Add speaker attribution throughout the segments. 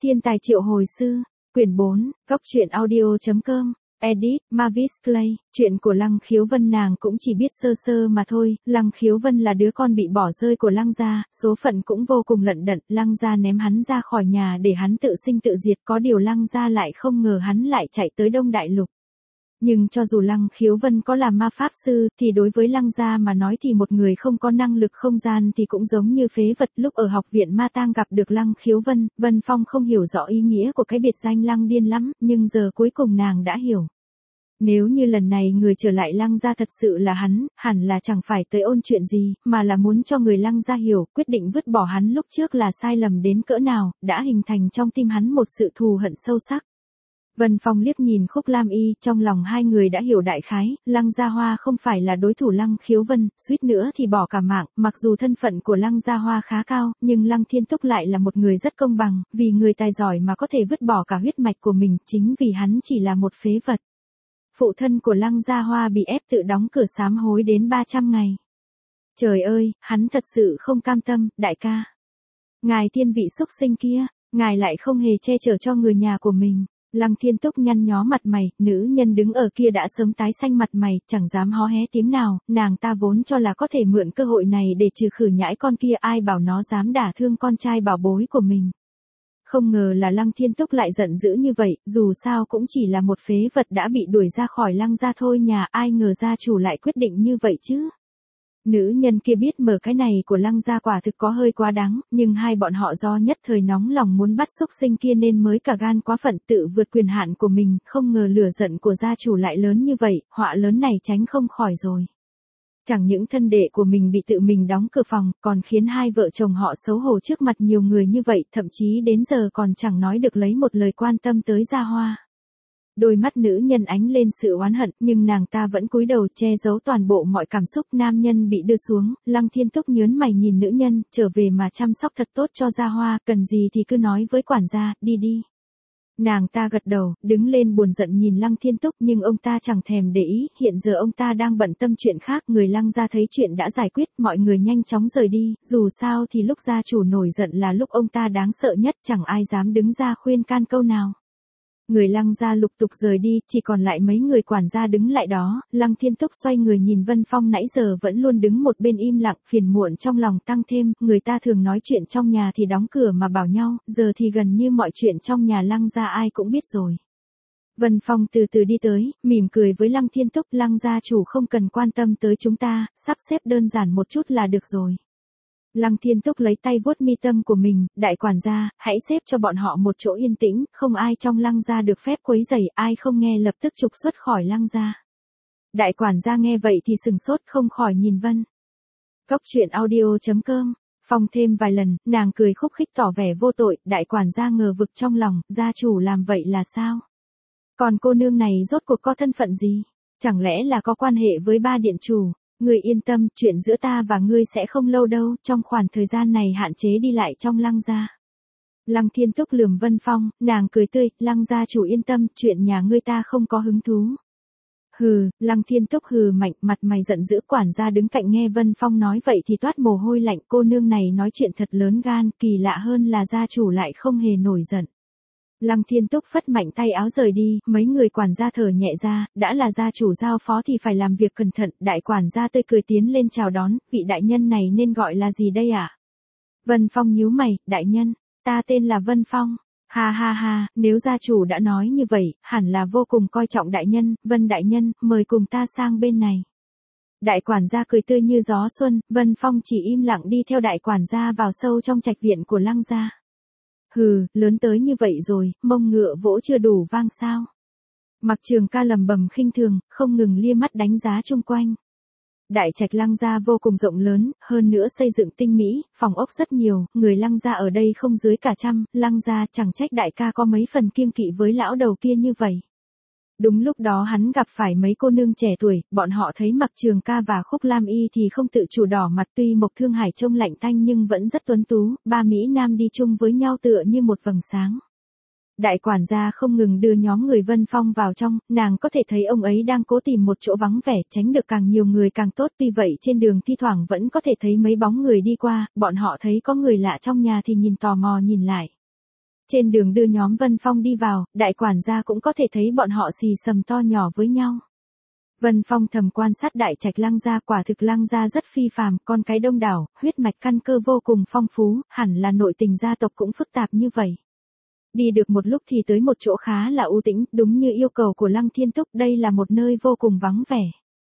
Speaker 1: Thiên tài triệu hồi sư, quyển 4, góc truyện audio.com, edit, Mavis Clay, chuyện của Lăng Khiếu Vân nàng cũng chỉ biết sơ sơ mà thôi. Lăng Khiếu Vân là đứa con bị bỏ rơi của Lăng gia, số phận cũng vô cùng lận đận, Lăng gia ném hắn ra khỏi nhà để hắn tự sinh tự diệt, có điều Lăng gia lại không ngờ hắn lại chạy tới Đông Đại Lục. Nhưng cho dù Lăng Khiếu Vân có là ma pháp sư, thì đối với Lăng gia mà nói thì một người không có năng lực không gian thì cũng giống như phế vật. Lúc ở học viện Ma Tang gặp được Lăng Khiếu Vân, Vân Phong không hiểu rõ ý nghĩa của cái biệt danh Lăng điên lắm, nhưng giờ cuối cùng nàng đã hiểu. Nếu như lần này người trở lại Lăng gia thật sự là hắn, hẳn là chẳng phải tới ôn chuyện gì, mà là muốn cho người Lăng gia hiểu, quyết định vứt bỏ hắn lúc trước là sai lầm đến cỡ nào, đã hình thành trong tim hắn một sự thù hận sâu sắc. Vân Phong liếc nhìn Khúc Lam Y, trong lòng hai người đã hiểu đại khái, Lăng Gia Hoa không phải là đối thủ Lăng Khiếu Vân, suýt nữa thì bỏ cả mạng. Mặc dù thân phận của Lăng Gia Hoa khá cao, nhưng Lăng Thiên Túc lại là một người rất công bằng, vì người tài giỏi mà có thể vứt bỏ cả huyết mạch của mình, chính vì hắn chỉ là một phế vật. Phụ thân của Lăng Gia Hoa bị ép tự đóng cửa sám hối đến 300 ngày. Trời ơi, hắn thật sự không cam tâm. Đại ca, ngài thiên vị xúc sinh kia, ngài lại không hề che chở cho người nhà của mình. Lăng Thiên Túc nhăn nhó mặt mày, nữ nhân đứng ở kia đã sớm tái xanh mặt mày, chẳng dám hó hé tiếng nào, nàng ta vốn cho là có thể mượn cơ hội này để trừ khử nhãi con kia, ai bảo nó dám đả thương con trai bảo bối của mình. Không ngờ là Lăng Thiên Túc lại giận dữ như vậy, dù sao cũng chỉ là một phế vật đã bị đuổi ra khỏi Lăng gia thôi nhà, ai ngờ gia chủ lại quyết định như vậy chứ. Nữ nhân kia biết mở cái này của Lăng gia quả thực có hơi quá đáng, nhưng hai bọn họ do nhất thời nóng lòng muốn bắt xúc sinh kia nên mới cả gan quá phận tự vượt quyền hạn của mình, không ngờ lửa giận của gia chủ lại lớn như vậy, họa lớn này tránh không khỏi rồi. Chẳng những thân đệ của mình bị tự mình đóng cửa phòng, còn khiến hai vợ chồng họ xấu hổ trước mặt nhiều người như vậy, thậm chí đến giờ còn chẳng nói được lấy một lời quan tâm tới Gia Hoa. Đôi mắt nữ nhân ánh lên sự oán hận, nhưng nàng ta vẫn cúi đầu che giấu toàn bộ mọi cảm xúc. Nam nhân bị đưa xuống, Lăng Thiên Túc nhớn mày nhìn nữ nhân, trở về mà chăm sóc thật tốt cho Gia Hoa, cần gì thì cứ nói với quản gia, đi đi. Nàng ta gật đầu, đứng lên buồn giận nhìn Lăng Thiên Túc, nhưng ông ta chẳng thèm để ý, hiện giờ ông ta đang bận tâm chuyện khác. Người Lăng gia thấy chuyện đã giải quyết, mọi người nhanh chóng rời đi, dù sao thì lúc gia chủ nổi giận là lúc ông ta đáng sợ nhất, chẳng ai dám đứng ra khuyên can câu nào. Người Lăng gia lục tục rời đi, chỉ còn lại mấy người quản gia đứng lại đó. Lăng Thiên Túc xoay người nhìn Vân Phong nãy giờ vẫn luôn đứng một bên im lặng, phiền muộn trong lòng tăng thêm, người ta thường nói chuyện trong nhà thì đóng cửa mà bảo nhau, giờ thì gần như mọi chuyện trong nhà Lăng gia ai cũng biết rồi. Vân Phong từ từ đi tới, mỉm cười với Lăng Thiên Túc, Lăng gia chủ không cần quan tâm tới chúng ta, sắp xếp đơn giản một chút là được rồi. Lăng Thiên Túc lấy tay vuốt mi tâm của mình, đại quản gia, hãy xếp cho bọn họ một chỗ yên tĩnh, không ai trong Lăng gia được phép quấy rầy, ai không nghe lập tức trục xuất khỏi Lăng gia. Đại quản gia nghe vậy thì sừng sốt không khỏi nhìn Vân. Góc truyện audio.com, Phong thêm vài lần, nàng cười khúc khích tỏ vẻ vô tội, đại quản gia ngờ vực trong lòng, gia chủ làm vậy là sao? Còn cô nương này rốt cuộc có thân phận gì? Chẳng lẽ là có quan hệ với ba điện chủ? Ngươi yên tâm, chuyện giữa ta và ngươi sẽ không lâu đâu, trong khoảng thời gian này hạn chế đi lại trong Lăng gia. Lăng Thiên Túc lườm Vân Phong, nàng cười tươi, Lăng gia chủ yên tâm, chuyện nhà ngươi ta không có hứng thú. Hừ, Lăng Thiên Túc hừ mạnh, mặt mày giận dữ. Quản gia đứng cạnh nghe Vân Phong nói vậy thì toát mồ hôi lạnh, cô nương này nói chuyện thật lớn gan, kỳ lạ hơn là gia chủ lại không hề nổi giận. Lăng Thiên Túc phất mạnh tay áo rời đi, mấy người quản gia thở nhẹ ra, đã là gia chủ giao phó thì phải làm việc cẩn thận. Đại quản gia tươi cười tiến lên chào đón, vị đại nhân này nên gọi là gì đây ạ? Vân Phong nhíu mày, đại nhân, ta tên là Vân Phong. Ha ha ha, nếu gia chủ đã nói như vậy, hẳn là vô cùng coi trọng đại nhân. Vân đại nhân, mời cùng ta sang bên này. Đại quản gia cười tươi như gió xuân, Vân Phong chỉ im lặng đi theo đại quản gia vào sâu trong trạch viện của Lăng gia. Hừ, lớn tới như vậy rồi, mông ngựa vỗ chưa đủ vang sao? Mặc Trường Ca lầm bầm khinh thường, không ngừng lia mắt đánh giá chung quanh. Đại trạch Lăng gia vô cùng rộng lớn, hơn nữa xây dựng tinh mỹ, phòng ốc rất nhiều, người Lăng gia ở đây không dưới cả trăm. Lăng gia chẳng trách đại ca có mấy phần kiêng kỵ với lão đầu kia như vậy. Đúng lúc đó hắn gặp phải mấy cô nương trẻ tuổi, bọn họ thấy Mặc Trường Ca và Khúc Lam Y thì không tự chủ đỏ mặt, tuy Mộc Thương Hải trông lạnh tanh nhưng vẫn rất tuấn tú, ba mỹ nam đi chung với nhau tựa như một vầng sáng. Đại quản gia không ngừng đưa nhóm người Vân Phong vào trong, nàng có thể thấy ông ấy đang cố tìm một chỗ vắng vẻ, tránh được càng nhiều người càng tốt. Tuy vậy trên đường thi thoảng vẫn có thể thấy mấy bóng người đi qua, bọn họ thấy có người lạ trong nhà thì nhìn tò mò nhìn lại. Trên đường đưa nhóm Vân Phong đi vào, đại quản gia cũng có thể thấy bọn họ xì xầm to nhỏ với nhau. Vân Phong thầm quan sát đại trạch Lăng gia, quả thực Lăng gia rất phi phàm, con cái đông đảo, huyết mạch căn cơ vô cùng phong phú, hẳn là nội tình gia tộc cũng phức tạp như vậy. Đi được một lúc thì tới một chỗ khá là u tĩnh, đúng như yêu cầu của Lăng Thiên Túc, đây là một nơi vô cùng vắng vẻ.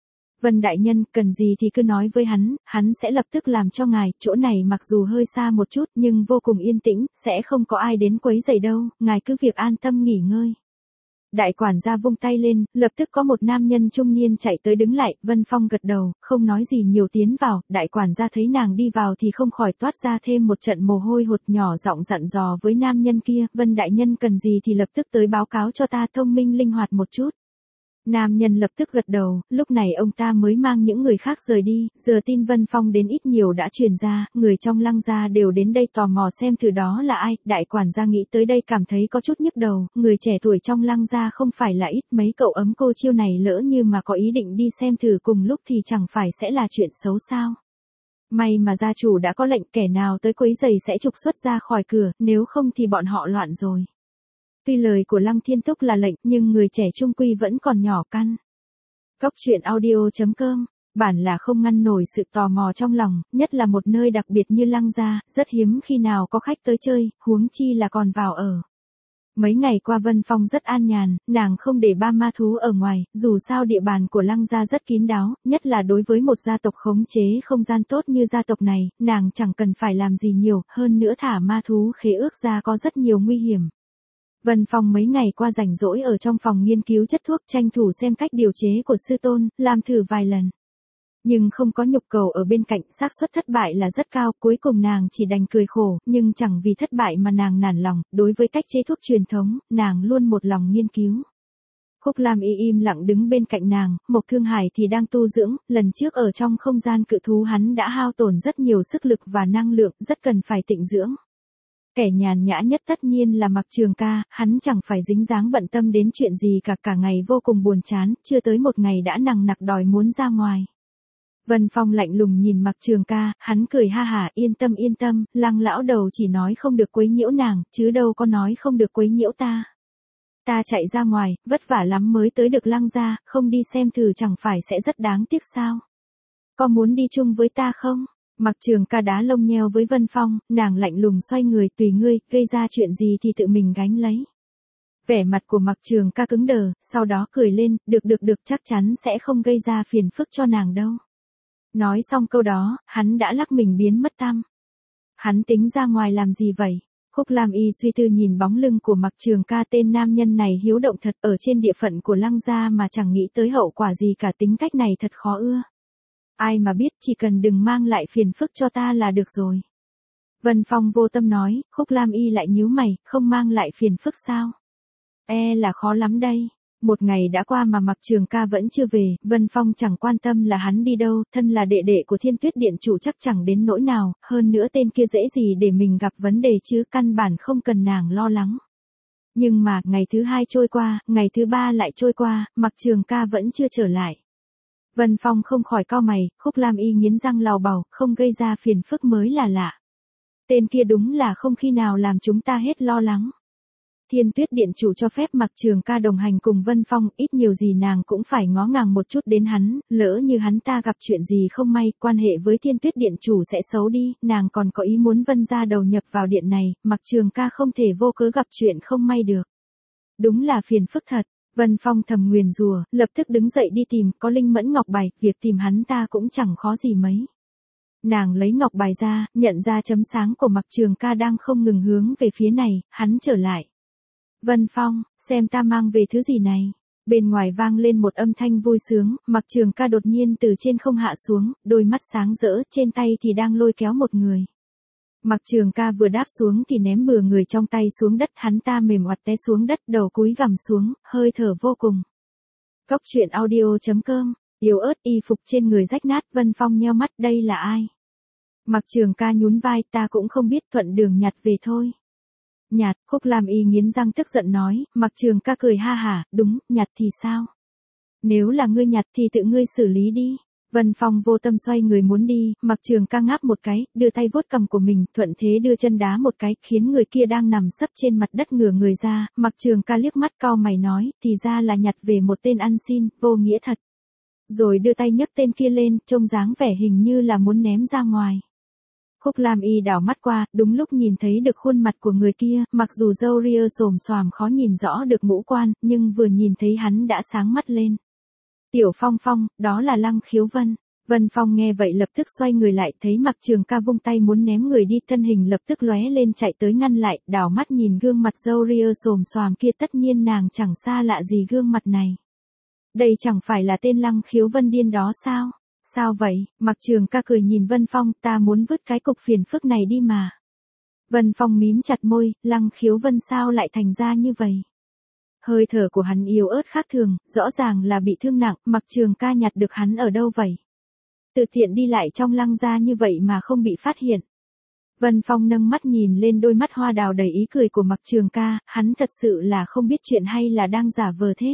Speaker 1: Vân đại nhân, cần gì thì cứ nói với hắn sẽ lập tức làm cho ngài, chỗ này mặc dù hơi xa một chút nhưng vô cùng yên tĩnh, sẽ không có ai đến quấy rầy đâu, ngài cứ việc an tâm nghỉ ngơi. Đại quản gia vung tay lên, lập tức có một nam nhân trung niên chạy tới đứng lại, Vân Phong gật đầu, không nói gì nhiều tiến vào, đại quản gia thấy nàng đi vào thì không khỏi toát ra thêm một trận mồ hôi hột, nhỏ giọng dặn dò với nam nhân kia, Vân đại nhân cần gì thì lập tức tới báo cáo cho ta, thông minh linh hoạt một chút. Nam nhân lập tức gật đầu, lúc này ông ta mới mang những người khác rời đi, giờ tin Vân Phong đến ít nhiều đã truyền ra, người trong Lăng gia đều đến đây tò mò xem thử đó là ai, đại quản gia nghĩ tới đây cảm thấy có chút nhức đầu, người trẻ tuổi trong Lăng gia không phải là ít, mấy cậu ấm cô chiêu này lỡ như mà có ý định đi xem thử cùng lúc thì chẳng phải sẽ là chuyện xấu sao. May mà gia chủ đã có lệnh, kẻ nào tới quấy rầy sẽ trục xuất ra khỏi cửa, nếu không thì bọn họ loạn rồi. Tuy lời của Lăng Thiên Túc là lệnh, nhưng người trẻ trung quy vẫn còn nhỏ căn. Cốc truyện audio.com, bản là không ngăn nổi sự tò mò trong lòng, nhất là một nơi đặc biệt như Lăng gia, rất hiếm khi nào có khách tới chơi, huống chi là còn vào ở. Mấy ngày qua Vân Phong rất an nhàn, nàng không để ba ma thú ở ngoài, dù sao địa bàn của Lăng gia rất kín đáo, nhất là đối với một gia tộc khống chế không gian tốt như gia tộc này, nàng chẳng cần phải làm gì nhiều, hơn nữa thả ma thú khế ước ra có rất nhiều nguy hiểm. Vân Phong mấy ngày qua rảnh rỗi ở trong phòng nghiên cứu chất thuốc, tranh thủ xem cách điều chế của sư tôn, làm thử vài lần. Nhưng không có nhục cầu ở bên cạnh, xác suất thất bại là rất cao, cuối cùng nàng chỉ đành cười khổ, nhưng chẳng vì thất bại mà nàng nản lòng, đối với cách chế thuốc truyền thống, nàng luôn một lòng nghiên cứu. Khúc Lam Y im lặng đứng bên cạnh nàng, Mộc Thương Hải thì đang tu dưỡng, lần trước ở trong không gian cự thú hắn đã hao tổn rất nhiều sức lực và năng lượng, rất cần phải tịnh dưỡng. Kẻ nhàn nhã nhất tất nhiên là Mặc Trường Ca, hắn chẳng phải dính dáng bận tâm đến chuyện gì cả ngày vô cùng buồn chán, chưa tới một ngày đã nằng nặc đòi muốn ra ngoài. Vân Phong lạnh lùng nhìn Mặc Trường Ca, hắn cười ha hả, yên tâm, Lăng lão đầu chỉ nói không được quấy nhiễu nàng, chứ đâu có nói không được quấy nhiễu ta. Ta chạy ra ngoài, vất vả lắm mới tới được Lăng gia, không đi xem thử chẳng phải sẽ rất đáng tiếc sao? Có muốn đi chung với ta không? Mặc Trường Ca đá lông nheo với Vân Phong, nàng lạnh lùng xoay người, tùy ngươi, gây ra chuyện gì thì tự mình gánh lấy. Vẻ mặt của Mặc Trường Ca cứng đờ, sau đó cười lên, được, chắc chắn sẽ không gây ra phiền phức cho nàng đâu. Nói xong câu đó, hắn đã lắc mình biến mất tăm. Hắn tính ra ngoài làm gì vậy? Khúc Lam Y suy tư nhìn bóng lưng của Mặc Trường Ca, tên nam nhân này hiếu động thật, ở trên địa phận của Lăng gia mà chẳng nghĩ tới hậu quả gì cả, tính cách này thật khó ưa. Ai mà biết, chỉ cần đừng mang lại phiền phức cho ta là được rồi. Vân Phong vô tâm nói, Khúc Lam Y lại nhíu mày, không mang lại phiền phức sao? Là khó lắm đây. Một ngày đã qua mà Mặc Trường Ca vẫn chưa về, Vân Phong chẳng quan tâm là hắn đi đâu, thân là đệ đệ của Thiên Tuyết Điện chủ chắc chẳng đến nỗi nào, hơn nữa tên kia dễ gì để mình gặp vấn đề chứ, căn bản không cần nàng lo lắng. Nhưng mà, ngày thứ hai trôi qua, ngày thứ ba lại trôi qua, Mặc Trường Ca vẫn chưa trở lại. Vân Phong không khỏi cau mày, Khúc Lam Y nghiến răng lào bào, không gây ra phiền phức mới là lạ. Tên kia đúng là không khi nào làm chúng ta hết lo lắng. Thiên Tuyết Điện chủ cho phép Mặc Trường Ca đồng hành cùng Vân Phong, ít nhiều gì nàng cũng phải ngó ngàng một chút đến hắn, lỡ như hắn ta gặp chuyện gì không may, quan hệ với Thiên Tuyết Điện chủ sẽ xấu đi, nàng còn có ý muốn Vân gia đầu nhập vào điện này, Mặc Trường Ca không thể vô cớ gặp chuyện không may được. Đúng là phiền phức thật. Vân Phong thầm nguyền rủa, lập tức đứng dậy đi tìm, có Linh Mẫn ngọc bài, việc tìm hắn ta cũng chẳng khó gì mấy. Nàng lấy ngọc bài ra, nhận ra chấm sáng của Mặc Trường Ca đang không ngừng hướng về phía này, hắn trở lại. Vân Phong, xem ta mang về thứ gì này. Bên ngoài vang lên một âm thanh vui sướng, Mặc Trường Ca đột nhiên từ trên không hạ xuống, đôi mắt sáng rỡ, trên tay thì đang lôi kéo một người. Mặc Trường Ca vừa đáp xuống thì ném bừa người trong tay xuống đất, hắn ta mềm oặt té xuống đất, đầu cúi gằm xuống, hơi thở vô cùng. Cốc truyện audio.com, yếu ớt y phục trên người rách nát, Vân Phong nheo mắt, đây là ai? Mặc Trường Ca nhún vai, ta cũng không biết, thuận đường nhặt về thôi. Nhặt, Khúc Lam Y nghiến răng tức giận nói, Mặc Trường Ca cười ha hả, đúng, nhặt thì sao? Nếu là ngươi nhặt thì tự ngươi xử lý đi. Vân Phong vô tâm xoay người muốn đi, Mặc Trường Ca ngáp một cái, đưa tay vuốt cằm của mình, thuận thế đưa chân đá một cái, khiến người kia đang nằm sấp trên mặt đất ngửa người ra, Mặc Trường Ca liếc mắt cau mày nói, thì ra là nhặt về một tên ăn xin, vô nghĩa thật. Rồi đưa tay nhấc tên kia lên, trông dáng vẻ hình như là muốn ném ra ngoài. Khúc Lam Y đảo mắt qua, đúng lúc nhìn thấy được khuôn mặt của người kia, mặc dù râu ria xồm xoàm khó nhìn rõ được ngũ quan, nhưng vừa nhìn thấy hắn đã sáng mắt lên. Tiểu Phong Phong, đó là Lăng Khiếu Vân. Vân Phong nghe vậy lập tức xoay người lại, thấy Mặc Trường Ca vung tay muốn ném người đi, thân hình lập tức lóe lên chạy tới ngăn lại, đảo mắt nhìn gương mặt râu ria xồm xoàm kia, tất nhiên nàng chẳng xa lạ gì gương mặt này. Đây chẳng phải là tên Lăng Khiếu Vân điên đó sao? Sao vậy? Mặc Trường Ca cười nhìn Vân Phong, ta muốn vứt cái cục phiền phức này đi mà. Vân Phong mím chặt môi, Lăng Khiếu Vân sao lại thành ra như vậy? Hơi thở của hắn yếu ớt khác thường, rõ ràng là bị thương nặng, Mặc Trường Ca nhặt được hắn ở đâu vậy? Tự tiện đi lại trong Lăng gia như vậy mà không bị phát hiện. Vân Phong nâng mắt nhìn lên đôi mắt hoa đào đầy ý cười của Mặc Trường Ca, hắn thật sự là không biết chuyện hay là đang giả vờ thế?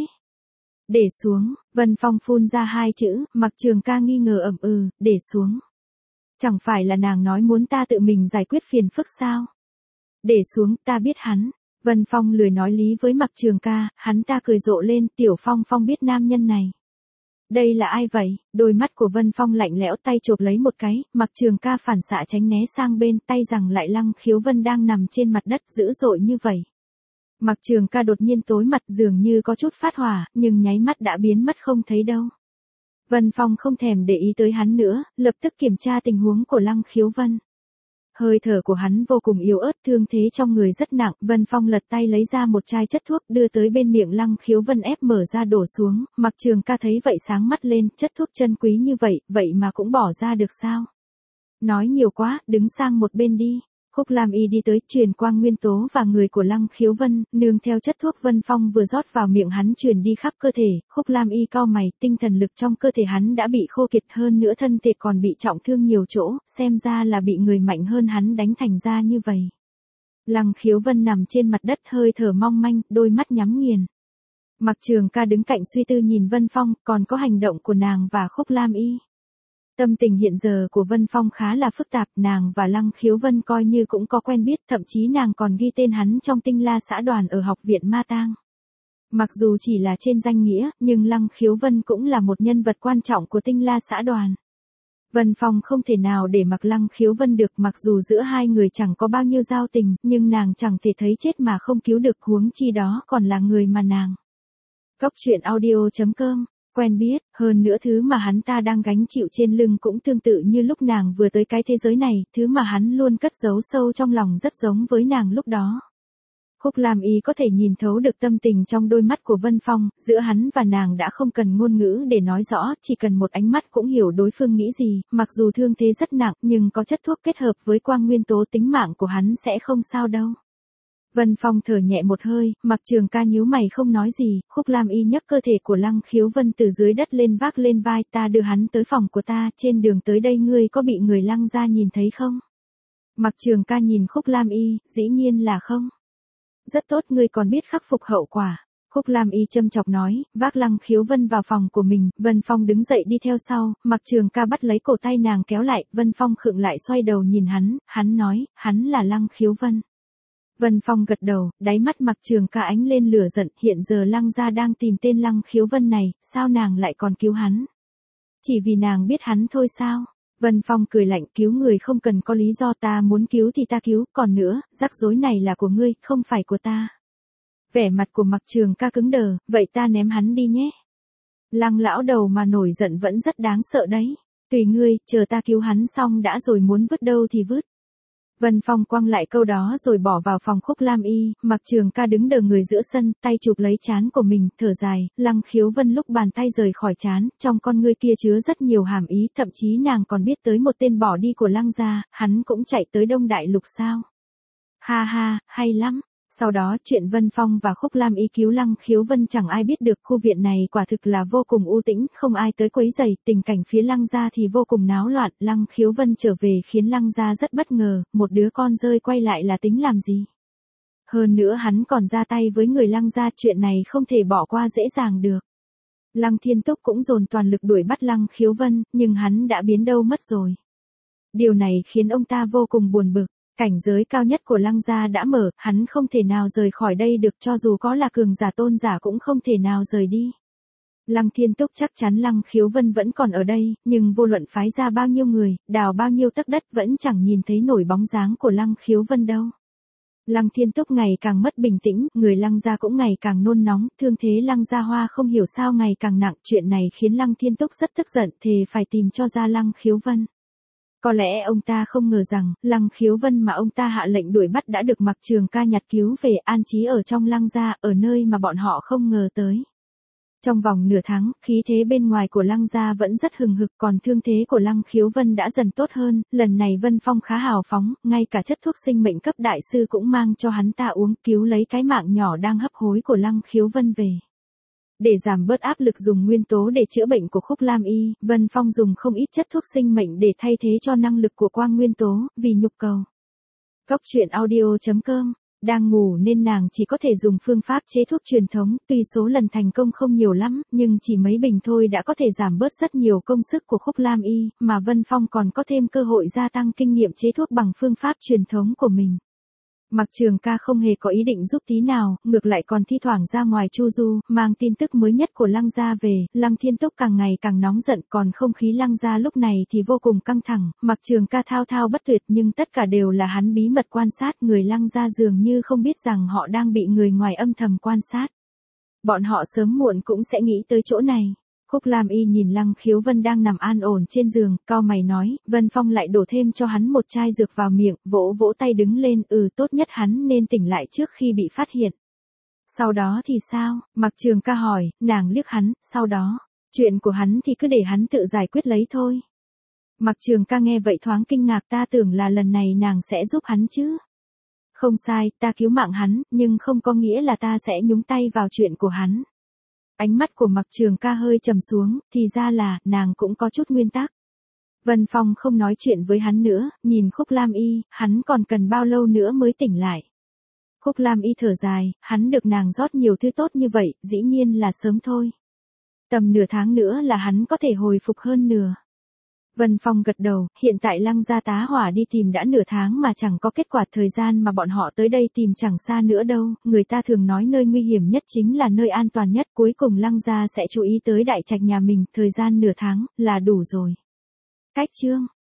Speaker 1: Để xuống, Vân Phong phun ra hai chữ, Mặc Trường Ca nghi ngờ ậm để xuống. Chẳng phải là nàng nói muốn ta tự mình giải quyết phiền phức sao? Để xuống, ta biết hắn. Vân Phong lười nói lý với Mặc Trường Ca, hắn ta cười rộ lên, Tiểu Phong Phong biết nam nhân này. Đây là ai vậy? Đôi mắt của Vân Phong lạnh lẽo, tay chộp lấy một cái, Mặc Trường Ca phản xạ tránh né sang bên, tay rằng lại Lăng Khiếu Vân đang nằm trên mặt đất dữ dội như vậy. Mặc Trường Ca đột nhiên tối mặt, dường như có chút phát hỏa, nhưng nháy mắt đã biến mất không thấy đâu. Vân Phong không thèm để ý tới hắn nữa, lập tức kiểm tra tình huống của Lăng Khiếu Vân. Hơi thở của hắn vô cùng yếu ớt, thương thế trong người rất nặng, Vân Phong lật tay lấy ra một chai chất thuốc đưa tới bên miệng Lăng Khiếu Vân ép mở ra đổ xuống, Mặc Trường Ca thấy vậy sáng mắt lên, chất thuốc chân quý như vậy, vậy mà cũng bỏ ra được sao? Nói nhiều quá, đứng sang một bên đi. Khúc Lam Y đi tới, truyền quang nguyên tố và người của Lăng Khiếu Vân, nương theo chất thuốc Vân Phong vừa rót vào miệng hắn truyền đi khắp cơ thể, Khúc Lam Y cau mày, tinh thần lực trong cơ thể hắn đã bị khô kiệt, hơn nữa thân thể còn bị trọng thương nhiều chỗ, xem ra là bị người mạnh hơn hắn đánh thành ra như vậy. Lăng Khiếu Vân nằm trên mặt đất hơi thở mong manh, đôi mắt nhắm nghiền. Mặc Trường Ca đứng cạnh suy tư nhìn Vân Phong, còn có hành động của nàng và Khúc Lam Y. Tâm tình hiện giờ của Vân Phong khá là phức tạp, nàng và Lăng Khiếu Vân coi như cũng có quen biết, thậm chí nàng còn ghi tên hắn trong Tinh La xã đoàn ở học viện Ma Tang. Mặc dù chỉ là trên danh nghĩa, nhưng Lăng Khiếu Vân cũng là một nhân vật quan trọng của Tinh La xã đoàn. Vân Phong không thể nào để mặc Lăng Khiếu Vân được, mặc dù giữa hai người chẳng có bao nhiêu giao tình, nhưng nàng chẳng thể thấy chết mà không cứu được, huống chi đó còn là người mà nàng. Góc truyện audio.com Quen biết, hơn nữa thứ mà hắn ta đang gánh chịu trên lưng cũng tương tự như lúc nàng vừa tới cái thế giới này, thứ mà hắn luôn cất giấu sâu trong lòng rất giống với nàng lúc đó. Khúc Lam Y có thể nhìn thấu được tâm tình trong đôi mắt của Vân Phong, giữa hắn và nàng đã không cần ngôn ngữ để nói rõ, chỉ cần một ánh mắt cũng hiểu đối phương nghĩ gì, mặc dù thương thế rất nặng nhưng có chất thuốc kết hợp với quang nguyên tố, tính mạng của hắn sẽ không sao đâu. Vân Phong thở nhẹ một hơi, Mặc Trường Ca nhíu mày không nói gì, Khúc Lam Y nhấc cơ thể của Lăng Khiếu Vân từ dưới đất lên vác lên vai, ta đưa hắn tới phòng của ta, trên đường tới đây ngươi có bị người Lăng gia nhìn thấy không? Mặc Trường Ca nhìn Khúc Lam Y, dĩ nhiên là không. Rất tốt, ngươi còn biết khắc phục hậu quả. Khúc Lam Y châm chọc nói, vác Lăng Khiếu Vân vào phòng của mình, Vân Phong đứng dậy đi theo sau, Mặc Trường Ca bắt lấy cổ tay nàng kéo lại, Vân Phong khựng lại xoay đầu nhìn hắn nói, hắn là Lăng Khiếu Vân. Vân Phong gật đầu, đáy mắt Mặc Trường Ca ánh lên lửa giận, hiện giờ Lăng gia đang tìm tên Lăng Khiếu Vân này, sao nàng lại còn cứu hắn? Chỉ vì nàng biết hắn thôi sao? Vân Phong cười lạnh, cứu người không cần có lý do, ta muốn cứu thì ta cứu, còn nữa, rắc rối này là của ngươi, không phải của ta. Vẻ mặt của Mặc Trường Ca cứng đờ, vậy ta ném hắn đi nhé. Lăng lão đầu mà nổi giận vẫn rất đáng sợ đấy. Tùy ngươi, chờ ta cứu hắn xong đã rồi muốn vứt đâu thì vứt. Vân Phong quăng lại câu đó rồi bỏ vào phòng Khúc Lam Y, Mặc Trường Ca đứng đờ người giữa sân, tay chụp lấy trán của mình, thở dài, Lăng Khiếu Vân lúc bàn tay rời khỏi trán, trong con ngươi kia chứa rất nhiều hàm ý, thậm chí nàng còn biết tới một tên bỏ đi của Lăng gia, hắn cũng chạy tới Đông Đại Lục sao? Ha ha, hay lắm. Sau đó chuyện Vân Phong và Khúc Lam Y cứu Lăng Khiếu Vân chẳng ai biết được, khu viện này quả thực là vô cùng u tĩnh, không ai tới quấy rầy, tình cảnh phía Lăng gia thì vô cùng náo loạn, Lăng Khiếu Vân trở về khiến Lăng gia rất bất ngờ, một đứa con rơi quay lại là tính làm gì? Hơn nữa hắn còn ra tay với người Lăng gia, chuyện này không thể bỏ qua dễ dàng được. Lăng Thiên Túc cũng dồn toàn lực đuổi bắt Lăng Khiếu Vân, nhưng hắn đã biến đâu mất rồi. Điều này khiến ông ta vô cùng buồn bực, cảnh giới cao nhất của Lăng gia đã mở, hắn không thể nào rời khỏi đây được, cho dù có là cường giả tôn giả cũng không thể nào rời đi. Lăng Thiên Túc chắc chắn Lăng Khiếu Vân vẫn còn ở đây, nhưng vô luận phái ra bao nhiêu người, đào bao nhiêu tấc đất vẫn chẳng nhìn thấy nổi bóng dáng của Lăng Khiếu Vân đâu. Lăng Thiên Túc ngày càng mất bình tĩnh, người Lăng gia cũng ngày càng nôn nóng, thương thế Lăng Gia Hoa không hiểu sao ngày càng nặng, chuyện này khiến Lăng Thiên Túc rất tức giận, thề phải tìm cho ra Lăng Khiếu Vân. Có lẽ ông ta không ngờ rằng, Lăng Khiếu Vân mà ông ta hạ lệnh đuổi bắt đã được Mặc Trường Ca nhặt cứu về an trí ở trong Lăng gia, ở nơi mà bọn họ không ngờ tới. Trong vòng nửa tháng, khí thế bên ngoài của Lăng gia vẫn rất hừng hực, còn thương thế của Lăng Khiếu Vân đã dần tốt hơn, lần này Vân Phong khá hào phóng, ngay cả chất thuốc sinh mệnh cấp đại sư cũng mang cho hắn ta uống, cứu lấy cái mạng nhỏ đang hấp hối của Lăng Khiếu Vân về. Để giảm bớt áp lực dùng nguyên tố để chữa bệnh của Khúc Lam Y, Vân Phong dùng không ít chất thuốc sinh mệnh để thay thế cho năng lực của quang nguyên tố, vì nhục cầu. Cốc truyện audio.com. Đang ngủ nên nàng chỉ có thể dùng phương pháp chế thuốc truyền thống, tuy số lần thành công không nhiều lắm, nhưng chỉ mấy bình thôi đã có thể giảm bớt rất nhiều công sức của Khúc Lam Y, mà Vân Phong còn có thêm cơ hội gia tăng kinh nghiệm chế thuốc bằng phương pháp truyền thống của mình. Mặc Trường Ca không hề có ý định giúp tí nào, ngược lại còn thi thoảng ra ngoài chu du, mang tin tức mới nhất của Lăng gia về. Lăng Thiên Túc càng ngày càng nóng giận, còn không khí Lăng gia lúc này thì vô cùng căng thẳng. Mặc Trường Ca thao thao bất tuyệt, nhưng tất cả đều là hắn bí mật quan sát, người Lăng gia dường như không biết rằng họ đang bị người ngoài âm thầm quan sát. Bọn họ sớm muộn cũng sẽ nghĩ tới chỗ này. Khúc Lam Y nhìn Lăng Khiếu Vân đang nằm an ổn trên giường, cau mày nói, Vân Phong lại đổ thêm cho hắn một chai dược vào miệng, vỗ vỗ tay đứng lên, tốt nhất hắn nên tỉnh lại trước khi bị phát hiện. Sau đó thì sao? Mặc Trường Ca hỏi, nàng liếc hắn, sau đó, chuyện của hắn thì cứ để hắn tự giải quyết lấy thôi. Mặc Trường Ca nghe vậy thoáng kinh ngạc, ta tưởng là lần này nàng sẽ giúp hắn chứ. Không sai, ta cứu mạng hắn, nhưng không có nghĩa là ta sẽ nhúng tay vào chuyện của hắn. Ánh mắt của Mặc Trường Ca hơi trầm xuống, thì ra là, nàng cũng có chút nguyên tắc. Vân Phong không nói chuyện với hắn nữa, nhìn Khúc Lam Y, hắn còn cần bao lâu nữa mới tỉnh lại. Khúc Lam Y thở dài, hắn được nàng rót nhiều thứ tốt như vậy, dĩ nhiên là sớm thôi. Tầm nửa tháng nữa là hắn có thể hồi phục hơn nửa. Vân Phong gật đầu, hiện tại Lăng gia tá hỏa đi tìm đã nửa tháng mà chẳng có kết quả, thời gian mà bọn họ tới đây tìm chẳng xa nữa đâu, người ta thường nói nơi nguy hiểm nhất chính là nơi an toàn nhất, cuối cùng Lăng gia sẽ chú ý tới đại trạch nhà mình, thời gian nửa tháng, là đủ rồi. Cách chương